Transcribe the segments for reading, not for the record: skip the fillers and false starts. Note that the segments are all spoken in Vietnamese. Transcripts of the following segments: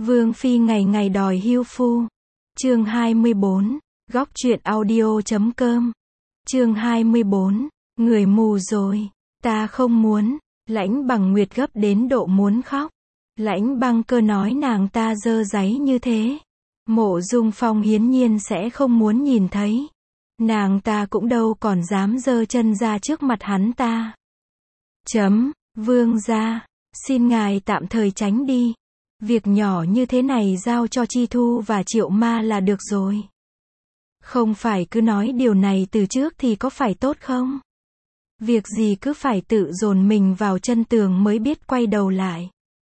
Vương phi ngày ngày đòi hưu phu. Chương 24, góc truyện audio.com. Chương 24, người mù rồi, ta không muốn. Lãnh Bằng Nguyệt gấp đến độ muốn khóc. Lãnh Băng Cơ nói nàng ta dơ dáy như thế, Mộ Dung Phong hiển nhiên sẽ không muốn nhìn thấy. Nàng ta cũng đâu còn dám dơ chân ra trước mặt hắn ta. Vương gia, xin ngài tạm thời tránh đi. Việc nhỏ như thế này giao cho Chi Thu và Triệu Ma là được rồi. Không phải cứ nói điều này từ trước thì có phải tốt không? Việc gì cứ phải tự dồn mình vào chân tường mới biết quay đầu lại.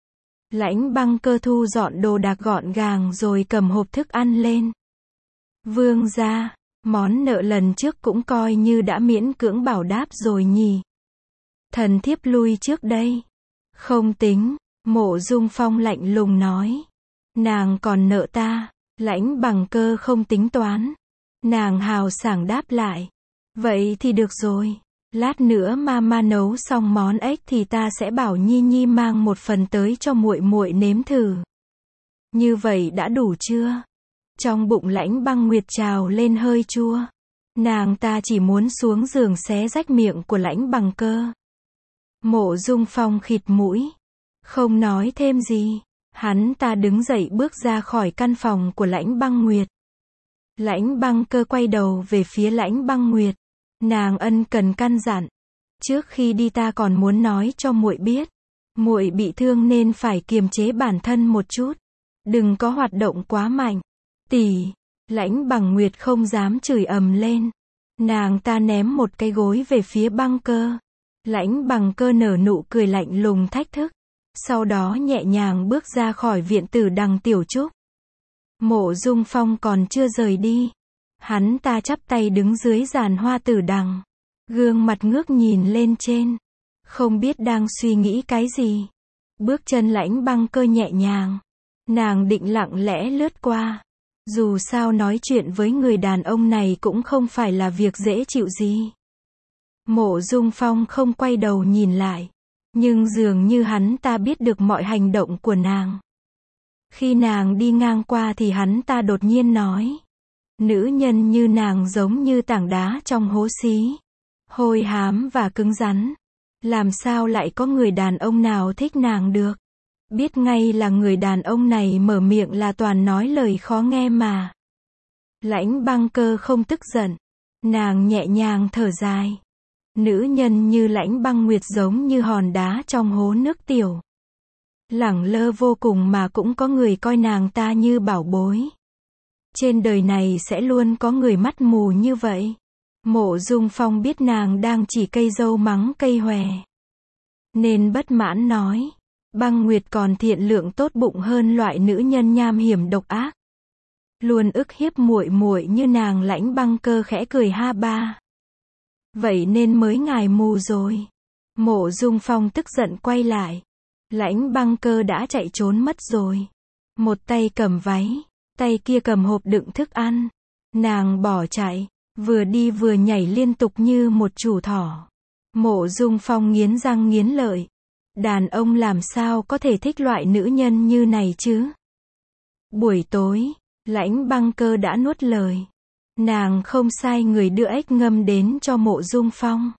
Lãnh Băng Cơ thu dọn đồ đạc gọn gàng rồi cầm hộp thức ăn lên. Vương gia, món nợ lần trước cũng coi như đã miễn cưỡng bảo đáp rồi nhỉ. Thần thiếp lui trước đây. Không tính, Mộ Dung Phong lạnh lùng nói. Nàng còn nợ ta. Lãnh Bằng Cơ không tính toán. Nàng hào sảng đáp lại. Vậy thì được rồi. Lát nữa mama nấu xong món ếch thì ta sẽ bảo Nhi Nhi mang một phần tới cho muội muội nếm thử. Như vậy đã đủ chưa? Trong bụng Lãnh Băng Nguyệt trào lên hơi chua. Nàng ta chỉ muốn xuống giường xé rách miệng của Lãnh Bằng Cơ. Mộ Dung Phong khịt mũi. Không nói thêm gì. Hắn ta đứng dậy bước ra khỏi căn phòng của Lãnh Băng Nguyệt. Lãnh Băng Cơ quay đầu về phía Lãnh Băng Nguyệt. Nàng ân cần căn dặn. Trước khi đi ta còn muốn nói cho muội biết. Muội bị thương nên phải kiềm chế bản thân một chút. Đừng có hoạt động quá mạnh. Tỷ. Lãnh Bằng Nguyệt không dám chửi ầm lên. Nàng ta ném một cái gối về phía Băng Cơ. Lãnh Bằng Cơ nở nụ cười lạnh lùng thách thức. Sau đó nhẹ nhàng bước ra khỏi viện tử Đằng Tiểu Trúc. Mộ Dung Phong còn chưa rời đi. Hắn ta chắp tay đứng dưới giàn hoa tử đằng. Gương mặt ngước nhìn lên trên. Không biết đang suy nghĩ cái gì. Bước chân Lãnh Băng Cơ nhẹ nhàng. Nàng định lặng lẽ lướt qua. Dù sao nói chuyện với người đàn ông này cũng không phải là việc dễ chịu gì. Mộ Dung Phong không quay đầu nhìn lại. Nhưng dường như hắn ta biết được mọi hành động của nàng. Khi nàng đi ngang qua thì hắn ta đột nhiên nói. Nữ nhân như nàng giống như tảng đá trong hố xí. Hôi hám và cứng rắn. Làm sao lại có người đàn ông nào thích nàng được? Biết ngay là người đàn ông này mở miệng là toàn nói lời khó nghe mà. Lãnh Băng Cơ không tức giận. Nàng nhẹ nhàng thở dài. Nữ nhân như Lãnh Băng Nguyệt giống như hòn đá trong hố nước tiểu. Lẳng lơ vô cùng mà cũng có người coi nàng ta như bảo bối. Trên đời này sẽ luôn có người mắt mù như vậy. Mộ Dung Phong biết nàng đang chỉ cây dâu mắng cây hòe. Nên bất mãn nói. Băng Nguyệt còn thiện lượng tốt bụng hơn loại nữ nhân nham hiểm độc ác. Luôn ức hiếp muội muội như nàng. Lãnh Băng Cơ khẽ cười ha ba. Vậy nên mới ngài mù rồi. Mộ Dung Phong tức giận quay lại. Lãnh Băng Cơ đã chạy trốn mất rồi. Một tay cầm váy, tay kia cầm hộp đựng thức ăn. Nàng bỏ chạy, vừa đi vừa nhảy liên tục như một chủ thỏ. Mộ Dung Phong nghiến răng nghiến lợi. Đàn ông làm sao có thể thích loại nữ nhân như này chứ? Buổi tối, Lãnh Băng Cơ đã nuốt lời. Nàng không sai người đưa ếch ngâm đến cho Mộ Dung Phong.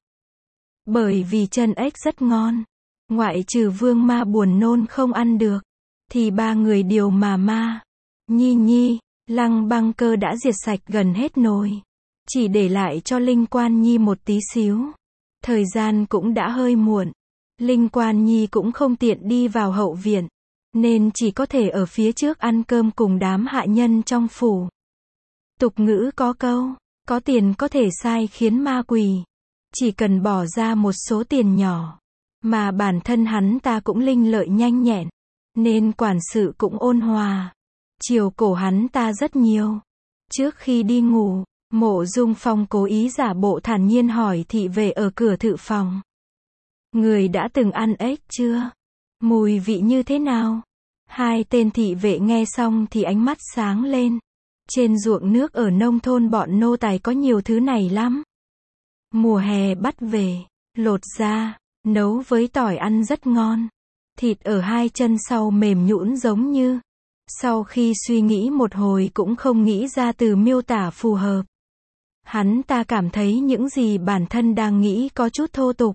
Bởi vì chân ếch rất ngon. Ngoại trừ Vương Ma buồn nôn không ăn được. Thì ba người điều mà Ma, Nhi Nhi, Lăng Băng Cơ đã diệt sạch gần hết nồi. Chỉ để lại cho Linh Quan Nhi một tí xíu. Thời gian cũng đã hơi muộn. Linh Quan Nhi cũng không tiện đi vào hậu viện. Nên chỉ có thể ở phía trước ăn cơm cùng đám hạ nhân trong phủ. Tục ngữ có câu, có tiền có thể sai khiến ma quỷ. Chỉ cần bỏ ra một số tiền nhỏ. Mà bản thân hắn ta cũng linh lợi nhanh nhẹn. Nên quản sự cũng ôn hòa. Chiều cổ hắn ta rất nhiều. Trước khi đi ngủ, Mộ Dung Phong cố ý giả bộ thản nhiên hỏi thị vệ ở cửa thự phòng. Người đã từng ăn ếch chưa? Mùi vị như thế nào? Hai tên thị vệ nghe xong thì ánh mắt sáng lên. Trên ruộng nước ở nông thôn bọn nô tài có nhiều thứ này lắm. Mùa hè bắt về, lột ra, nấu với tỏi ăn rất ngon. Thịt ở hai chân sau mềm nhũn giống như Sau khi suy nghĩ một hồi cũng không nghĩ ra từ miêu tả phù hợp. Hắn ta cảm thấy những gì bản thân đang nghĩ có chút thô tục.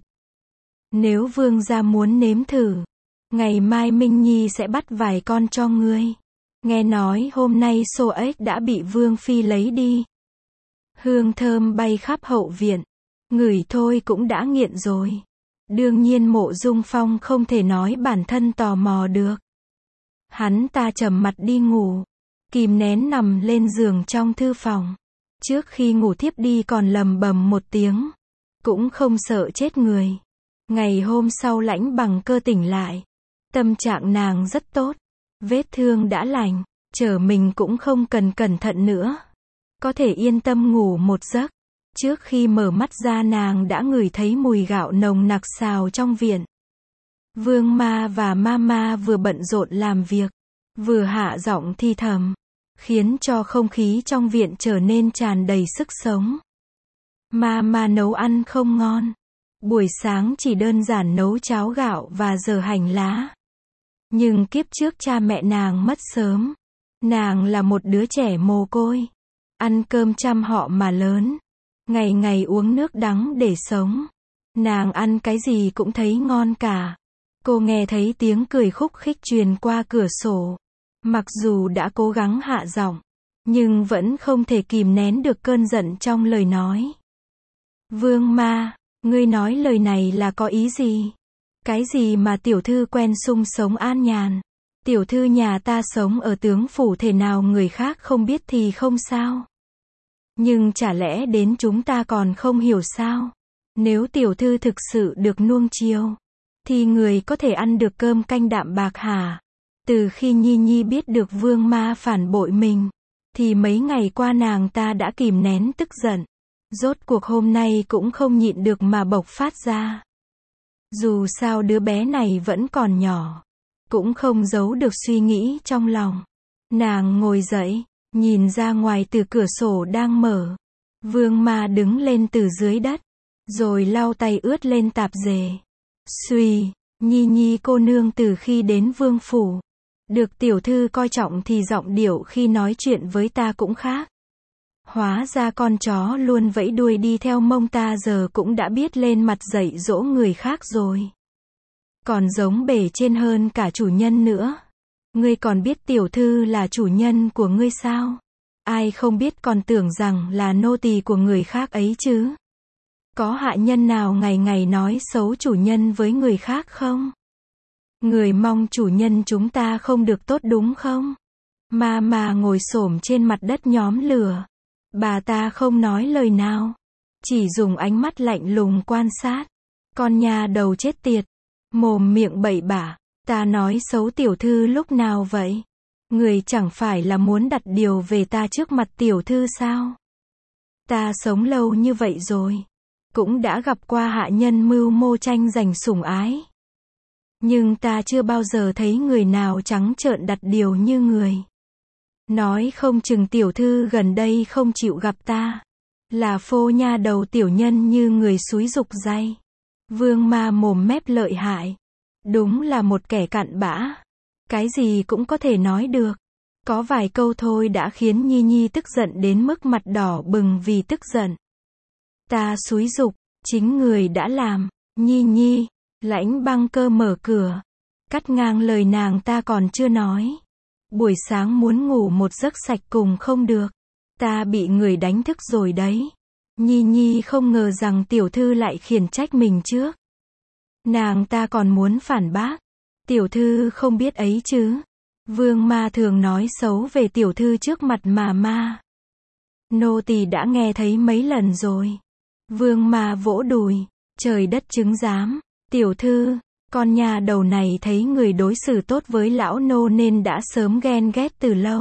Nếu vương gia muốn nếm thử, ngày mai Minh Nhi sẽ bắt vài con cho ngươi. Nghe nói hôm nay xô ếch đã bị vương phi lấy đi. Hương thơm bay khắp hậu viện. Ngửi thôi cũng đã nghiện rồi. Đương nhiên Mộ Dung Phong không thể nói bản thân tò mò được. Hắn ta trầm mặt đi ngủ. Kìm nén nằm lên giường trong thư phòng. Trước khi ngủ thiếp đi còn lầm bầm một tiếng. Cũng không sợ chết người. Ngày hôm sau Lãnh Bằng Cơ tỉnh lại. Tâm trạng nàng rất tốt. Vết thương đã lành. Chở mình cũng không cần cẩn thận nữa. Có thể yên tâm ngủ một giấc. Trước khi mở mắt ra nàng đã ngửi thấy mùi gạo nồng nặc xào trong viện. Vương Ma và Mama vừa bận rộn làm việc, vừa hạ giọng thi thầm, khiến cho không khí trong viện trở nên tràn đầy sức sống. Mama nấu ăn không ngon. Buổi sáng chỉ đơn giản nấu cháo gạo và dở hành lá. Nhưng kiếp trước cha mẹ nàng mất sớm. Nàng là một đứa trẻ mồ côi. Ăn cơm trăm họ mà lớn. Ngày ngày uống nước đắng để sống. Nàng ăn cái gì cũng thấy ngon cả. Cô nghe thấy tiếng cười khúc khích truyền qua cửa sổ. Mặc dù đã cố gắng hạ giọng, nhưng vẫn không thể kìm nén được cơn giận trong lời nói. Vương Ma, ngươi nói lời này là có ý gì? Cái gì mà tiểu thư quen sung sống an nhàn? Tiểu thư nhà ta sống ở tướng phủ thể nào người khác không biết thì không sao. Nhưng chả lẽ đến chúng ta còn không hiểu sao? Nếu tiểu thư thực sự được nuông chiều, thì người có thể ăn được cơm canh đạm bạc hả? Từ khi Nhi Nhi biết được Vương Ma phản bội mình, thì mấy ngày qua nàng ta đã kìm nén tức giận. Rốt cuộc hôm nay cũng không nhịn được mà bộc phát ra. Dù sao đứa bé này vẫn còn nhỏ, cũng không giấu được suy nghĩ trong lòng. Nàng ngồi dậy, nhìn ra ngoài từ cửa sổ đang mở. Vương Ma đứng lên từ dưới đất, rồi lau tay ướt lên tạp dề. Xuy, Nhi Nhi cô nương từ khi đến vương phủ, được tiểu thư coi trọng thì giọng điệu khi nói chuyện với ta cũng khác. Hóa ra con chó luôn vẫy đuôi đi theo mông ta giờ cũng đã biết lên mặt dạy dỗ người khác rồi. Còn giống bề trên hơn cả chủ nhân nữa. Ngươi còn biết tiểu thư là chủ nhân của ngươi sao? Ai không biết còn tưởng rằng là nô tỳ của người khác ấy chứ? Có hạ nhân nào ngày ngày nói xấu chủ nhân với người khác không? Người mong chủ nhân chúng ta không được tốt đúng không? Mà ngồi xổm trên mặt đất nhóm lửa. Bà ta không nói lời nào, chỉ dùng ánh mắt lạnh lùng quan sát. Con nhà đầu chết tiệt, mồm miệng bậy bạ, ta nói xấu tiểu thư lúc nào vậy? Người chẳng phải là muốn đặt điều về ta trước mặt tiểu thư sao? Ta sống lâu như vậy rồi, cũng đã gặp qua hạ nhân mưu mô tranh giành sủng ái. Nhưng ta chưa bao giờ thấy người nào trắng trợn đặt điều như người. Nói không chừng tiểu thư gần đây không chịu gặp ta, là phô nha đầu tiểu nhân như người xúi giục day. Vương Ma mồm mép lợi hại, đúng là một kẻ cặn bã. Cái gì cũng có thể nói được. Có vài câu thôi đã khiến Nhi Nhi tức giận đến mức mặt đỏ bừng vì tức giận. Ta xúi giục, chính người đã làm. Nhi Nhi, Lãnh Băng Cơ mở cửa, cắt ngang lời nàng ta còn chưa nói. Buổi sáng muốn ngủ một giấc sạch cùng không được. Ta bị người đánh thức rồi đấy. Nhi Nhi không ngờ rằng tiểu thư lại khiển trách mình trước. Nàng ta còn muốn phản bác. Tiểu thư không biết ấy chứ. Vương Ma thường nói xấu về tiểu thư trước mặt mà. Nô tỳ đã nghe thấy mấy lần rồi. Vương Ma vỗ đùi. Trời đất chứng giám. Tiểu thư, con nhà đầu này thấy người đối xử tốt với lão nô nên đã sớm ghen ghét từ lâu.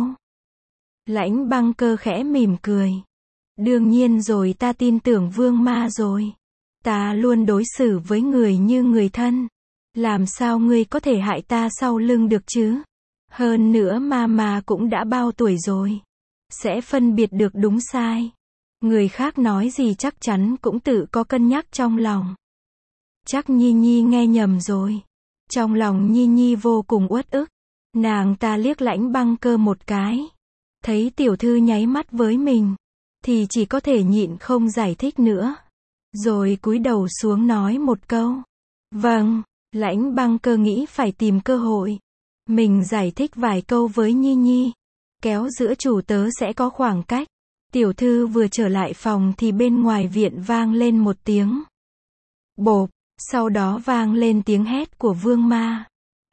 Lãnh Băng Cơ khẽ mỉm cười. Đương nhiên rồi, ta tin tưởng Vương Ma rồi. Ta luôn đối xử với người như người thân. Làm sao ngươi có thể hại ta sau lưng được chứ? Hơn nữa mà cũng đã bao tuổi rồi. Sẽ phân biệt được đúng sai. Người khác nói gì chắc chắn cũng tự có cân nhắc trong lòng. Chắc Nhi Nhi nghe nhầm rồi. Trong lòng Nhi Nhi vô cùng uất ức. Nàng ta liếc Lãnh Băng Cơ một cái. Thấy tiểu thư nháy mắt với mình, thì chỉ có thể nhịn không giải thích nữa. Rồi cúi đầu xuống nói một câu. Vâng, Lãnh Băng Cơ nghĩ phải tìm cơ hội. Mình giải thích vài câu với Nhi Nhi. Kéo giữa chủ tớ sẽ có khoảng cách. Tiểu thư vừa trở lại phòng thì bên ngoài viện vang lên một tiếng bộp, sau đó vang lên tiếng hét của Vương Ma.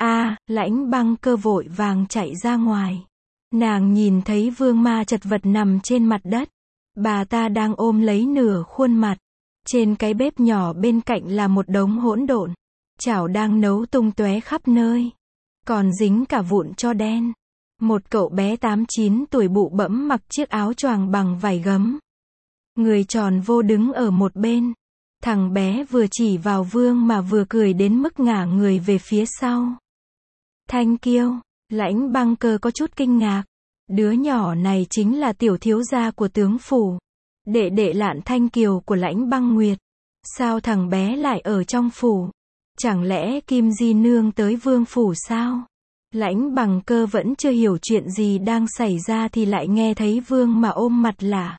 Lãnh Băng Cơ vội vàng chạy ra ngoài. Nàng nhìn thấy Vương Ma chật vật nằm trên mặt đất. Bà ta đang ôm lấy nửa khuôn mặt. Trên cái bếp nhỏ bên cạnh là một đống hỗn độn. Chảo đang nấu tung tóe khắp nơi. Còn dính cả vụn tro đen. Một cậu bé 8-9 tuổi bụ bẫm mặc chiếc áo choàng bằng vải gấm. Người tròn vô đứng ở một bên. Thằng bé vừa chỉ vào Vương mà vừa cười đến mức ngả người về phía sau. Thanh Kiêu, Lãnh Băng Cơ có chút kinh ngạc. Đứa nhỏ này chính là tiểu thiếu gia của tướng phủ. Đệ đệ Lạn Thanh Kiều của Lãnh Băng Nguyệt. Sao thằng bé lại ở trong phủ? Chẳng lẽ Kim Di Nương tới vương phủ sao? Lãnh Băng Cơ vẫn chưa hiểu chuyện gì đang xảy ra thì lại nghe thấy Vương mà ôm mặt lả.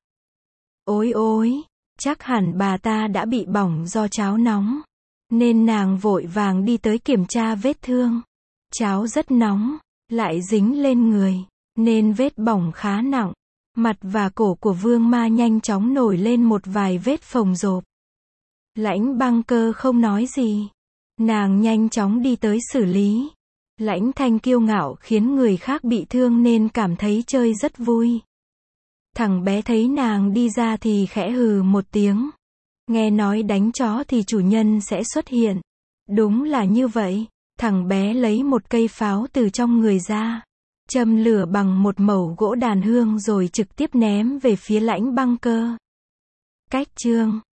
Ôi ôi, chắc hẳn bà ta đã bị bỏng do cháo nóng. Nên nàng vội vàng đi tới kiểm tra vết thương. Cháo rất nóng, lại dính lên người, nên vết bỏng khá nặng. Mặt và cổ của Vương Ma nhanh chóng nổi lên một vài vết phồng rộp. Lãnh Băng Cơ không nói gì. Nàng nhanh chóng đi tới xử lý. Lãnh Thanh kiêu ngạo khiến người khác bị thương nên cảm thấy chơi rất vui. Thằng bé thấy nàng đi ra thì khẽ hừ một tiếng. Nghe nói đánh chó thì chủ nhân sẽ xuất hiện. Đúng là như vậy. Thằng bé lấy một cây pháo từ trong người ra. Châm lửa bằng một mẩu gỗ đàn hương rồi trực tiếp ném về phía Lãnh Băng Cơ. Cách chương